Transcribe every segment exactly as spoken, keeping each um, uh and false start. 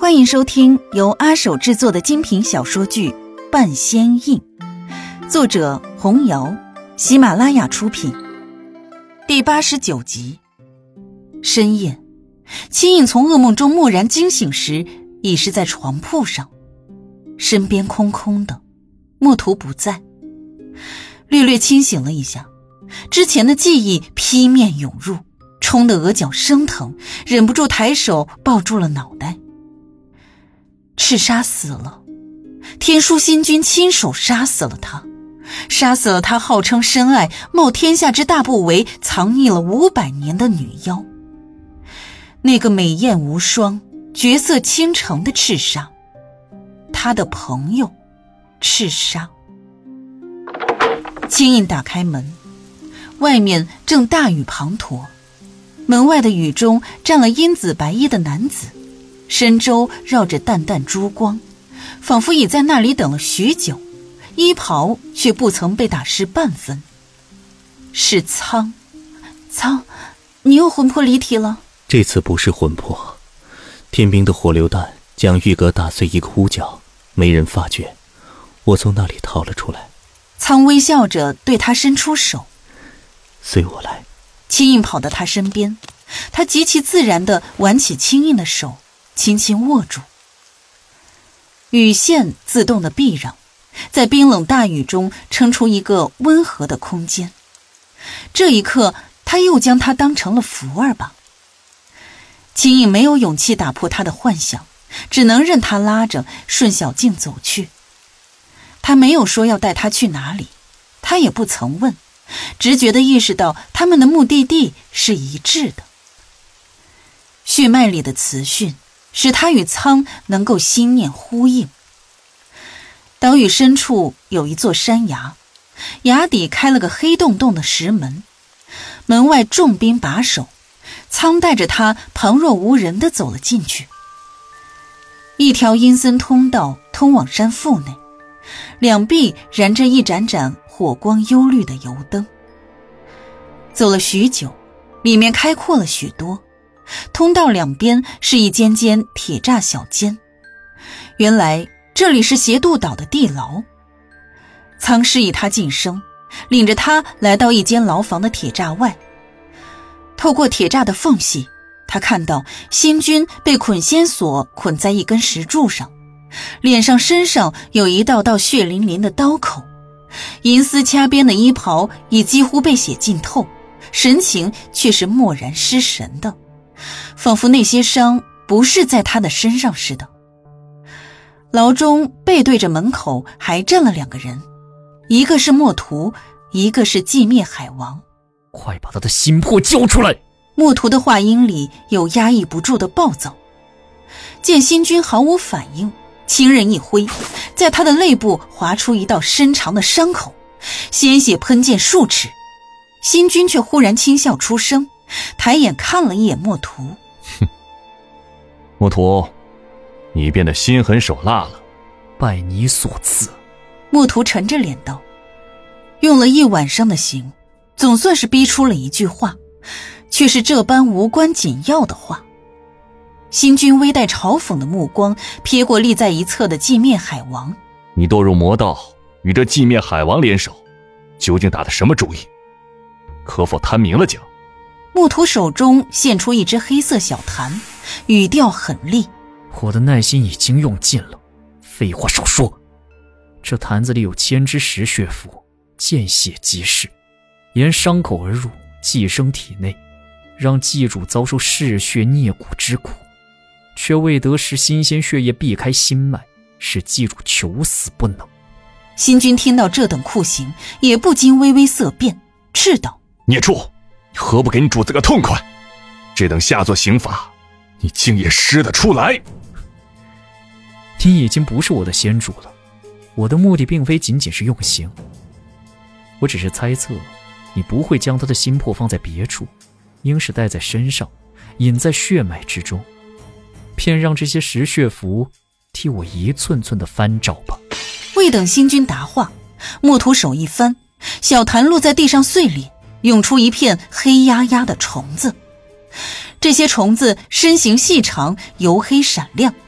欢迎收听由阿手制作的精品小说剧《半仙印》，作者红瑶，喜马拉雅出品。第八十九集。深夜，秦颖从噩梦中蓦然惊醒时，已是在床铺上，身边空空的，墨图不在。略略清醒了一下，之前的记忆劈面涌入，冲得额角生疼，忍不住抬手抱住了脑袋。赤沙死了，天书星君亲手杀死了他，杀死了他号称深爱冒天下之大不韪藏匿了五百年的女妖，那个美艳无双绝色倾城的赤沙，他的朋友赤沙。轻盈打开门，外面正大雨滂沱，门外的雨中站了阴紫白衣的男子，身周绕着淡淡珠光，仿佛已在那里等了许久，衣袍却不曾被打湿半分。是苍。苍，你又魂魄离体了？ 这次不是魂魄，天兵的火榴弹将玉阁打碎一个屋角，没人发觉，我从那里逃了出来。 苍微笑着对他伸出手， 随我来。 青印跑到他身边，他极其自然地挽起青印的手，轻轻握住。雨线自动的避让，在冰冷大雨中撑出一个温和的空间。这一刻，他又将他当成了福儿吧。青印没有勇气打破他的幻想，只能任他拉着顺小径走去。他没有说要带他去哪里，他也不曾问，直觉地意识到他们的目的地是一致的。血脉里的磁讯使他与苍能够心念呼应。岛屿深处有一座山崖，崖底开了个黑洞洞的石门，门外重兵把守，苍带着他旁若无人地走了进去。一条阴森通道通往山腹内，两壁燃着一盏盏火光幽绿的油灯。走了许久，里面开阔了许多，通道两边是一间间铁栅小间，原来这里是邪渡岛的地牢。苍示意他晋升，领着他来到一间牢房的铁栅外。透过铁栅的缝隙，他看到星君被捆仙索捆在一根石柱上，脸上身上有一道道血淋淋的刀口，银丝掐边的衣袍已几乎被血浸透，神情却是漠然失神的，仿佛那些伤不是在他的身上似的。牢中背对着门口还站了两个人，一个是墨图，一个是寂灭海王。 快把他的心魄交出来！ 墨图的话音里有压抑不住的暴躁。见星君毫无反应，轻刃一挥，在他的肋部划出一道深长的伤口，鲜血喷溅数尺。星君却忽然轻笑出声，抬眼看了一眼墨图。 哼，墨图，你变得心狠手辣了。 拜你所赐。 墨图沉着脸道，用了一晚上的刑，总算是逼出了一句话，却是这般无关紧要的话。星君微带嘲讽的目光瞥过立在一侧的寂灭海王。 你堕入魔道，与这寂灭海王联手，究竟打的什么主意？可否摊明了讲？ 墨图手中现出一只黑色小坛，语调狠厉。 我的耐心已经用尽了，废话少说。这坛子里有千只石血符，见血即逝，沿伤口而入，寄生体内，让祭主遭受嗜血啮骨之苦，却未得使新鲜血液避开心脉，使祭主求死不能。 星君听到这等酷刑，也不禁微微色变，斥道： 孽畜，何不给你主子个痛快？这等下作刑罚，你竟也施得出来？ 你已经不是我的先主了，我的目的并非仅仅是用刑，我只是猜测你不会将他的心魄放在别处，应是带在身上，隐在血脉之中，便让这些石血符替我一寸寸的翻找吧。 未等星君答话，墨图手一翻，小坛落在地上碎裂，涌出一片黑压压的虫子。这些虫子身形细长，油黑闪亮，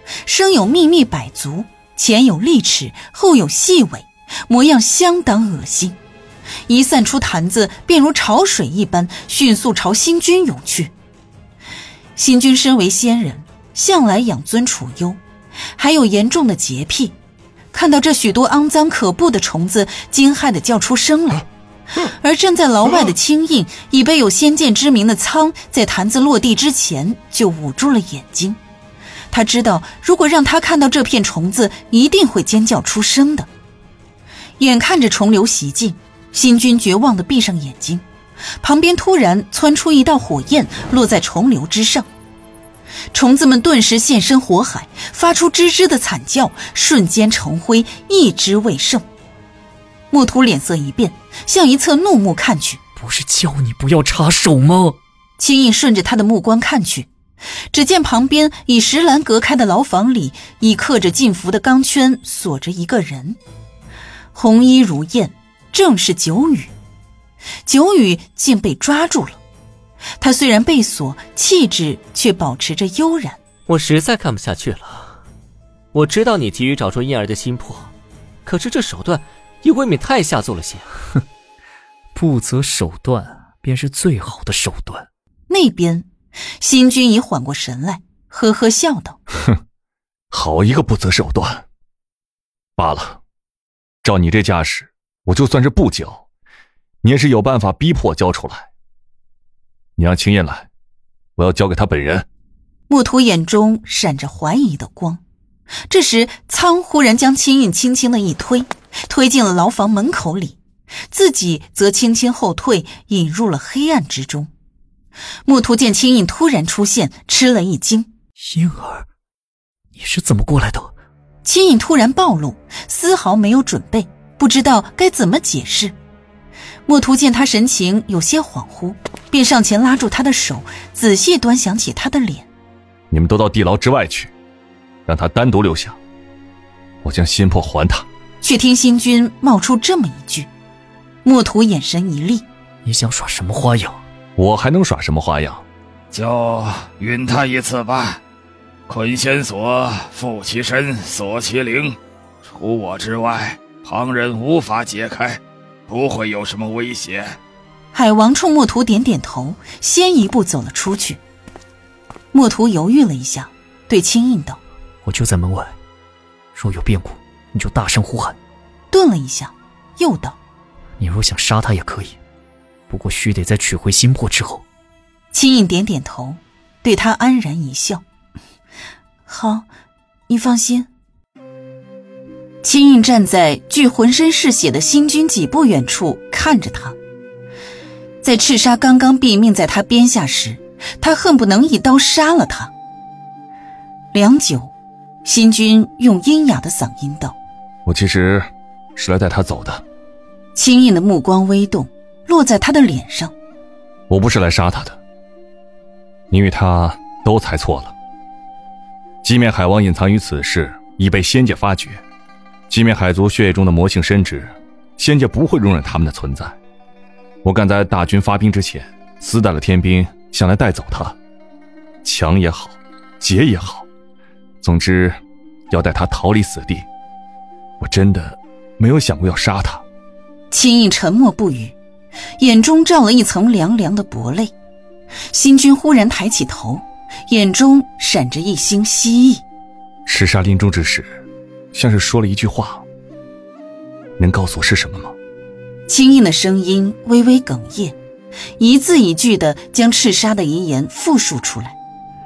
生有密密百足，前有利齿，后有细尾，模样相当恶心。一散出坛子，便如潮水一般，迅速朝新君涌去。新君身为仙人，向来养尊处优，还有严重的洁癖，看到这许多肮脏可怖的虫子，惊骇地叫出声来。而站在牢外的青印，已被有先见之明的苍在坛子落地之前就捂住了眼睛。他知道，如果让他看到这片虫子，一定会尖叫出声的。眼看着虫流袭进，新君绝望地闭上眼睛，旁边突然窜出一道火焰，落在虫流之上。虫子们顿时现身火海，发出吱吱的惨叫，瞬间成灰，一只未剩。墨图脸色一变，向一侧怒目看去。 不是叫你不要插手吗？ 青印顺着他的目光看去，只见旁边以石栏隔开的牢房里，已刻着禁符的钢圈锁着一个人，红衣如燕，正是九羽。九羽竟被抓住了，他虽然被锁，气质却保持着悠然。 我实在看不下去了。我知道你急于找出婴儿的心魄，可是这手段也未免太下作了些。 哼，不择手段便是最好的手段。 那边新君已缓过神来，呵呵笑道： 哼，好一个不择手段。罢了，照你这架势，我就算是不交，你也是有办法逼迫交出来。你让青燕来，我要交给他本人。 墨图眼中闪着怀疑的光。这时苍忽然将青印轻轻的一推，推进了牢房门口里，自己则轻轻后退，引入了黑暗之中。墨图见青印突然出现，吃了一惊。 婴儿，你是怎么过来的？ 青印突然暴露，丝毫没有准备，不知道该怎么解释。墨图见他神情有些恍惚，便上前拉住他的手，仔细端详起他的脸。 你们都到地牢之外去，让他单独留下，我将心魄还他。 却听新君冒出这么一句，墨图眼神一厉： 你想耍什么花样？ 我还能耍什么花样？ 就允他一次吧。捆仙锁，缚其身，锁其灵，除我之外，旁人无法解开，不会有什么威胁。 海王冲墨图点点头，先一步走了出去。墨图犹豫了一下，对青印道： 我就在门外，若有变故，你就大声呼喊。 顿了一下，又道： 你若想杀他也可以，不过须得在取回心魄之后。 青印点点头，对他安然一笑：好，你放心。青印站在距浑身是血的新君几步远处看着他。在赤沙刚刚毙命在他鞭下时，他恨不能一刀杀了他。良久，新君用阴哑的嗓音道： 我其实是来带他走的。 青印的目光微动，落在他的脸上。 我不是来杀他的，你与他都猜错了。鸡面海王隐藏于此事，已被仙界发觉。鸡面海族血液中的魔性深知，仙界不会容忍他们的存在。我赶在大军发兵之前，私带了天兵，想来带走他。强也好，劫也好，总之要带他逃离死地。我真的没有想过要杀他。 青印沉默不语，眼中罩了一层凉凉的薄泪。新君忽然抬起头，眼中闪着一星希意。 赤沙临终之时，像是说了一句话，能告诉我是什么吗？ 青印的声音微微哽咽，一字一句地将赤沙的遗言复述出来。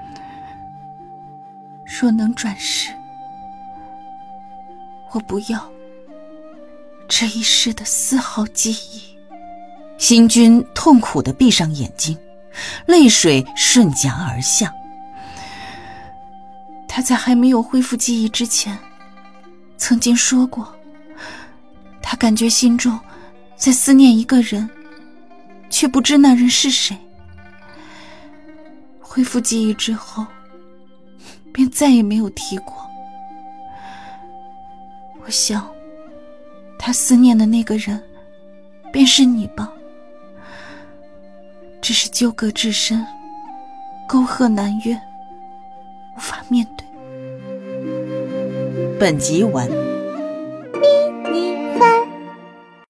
若能转世，我不要这一世的丝毫记忆。新君痛苦地闭上眼睛，泪水顺颊而下。他在还没有恢复记忆之前，曾经说过，他感觉心中在思念一个人，却不知那人是谁。恢复记忆之后，便再也没有提过。我想，他思念的那个人，便是你吧。只是纠葛至深，沟壑难越，无法面对。 本集完。 一、二、三。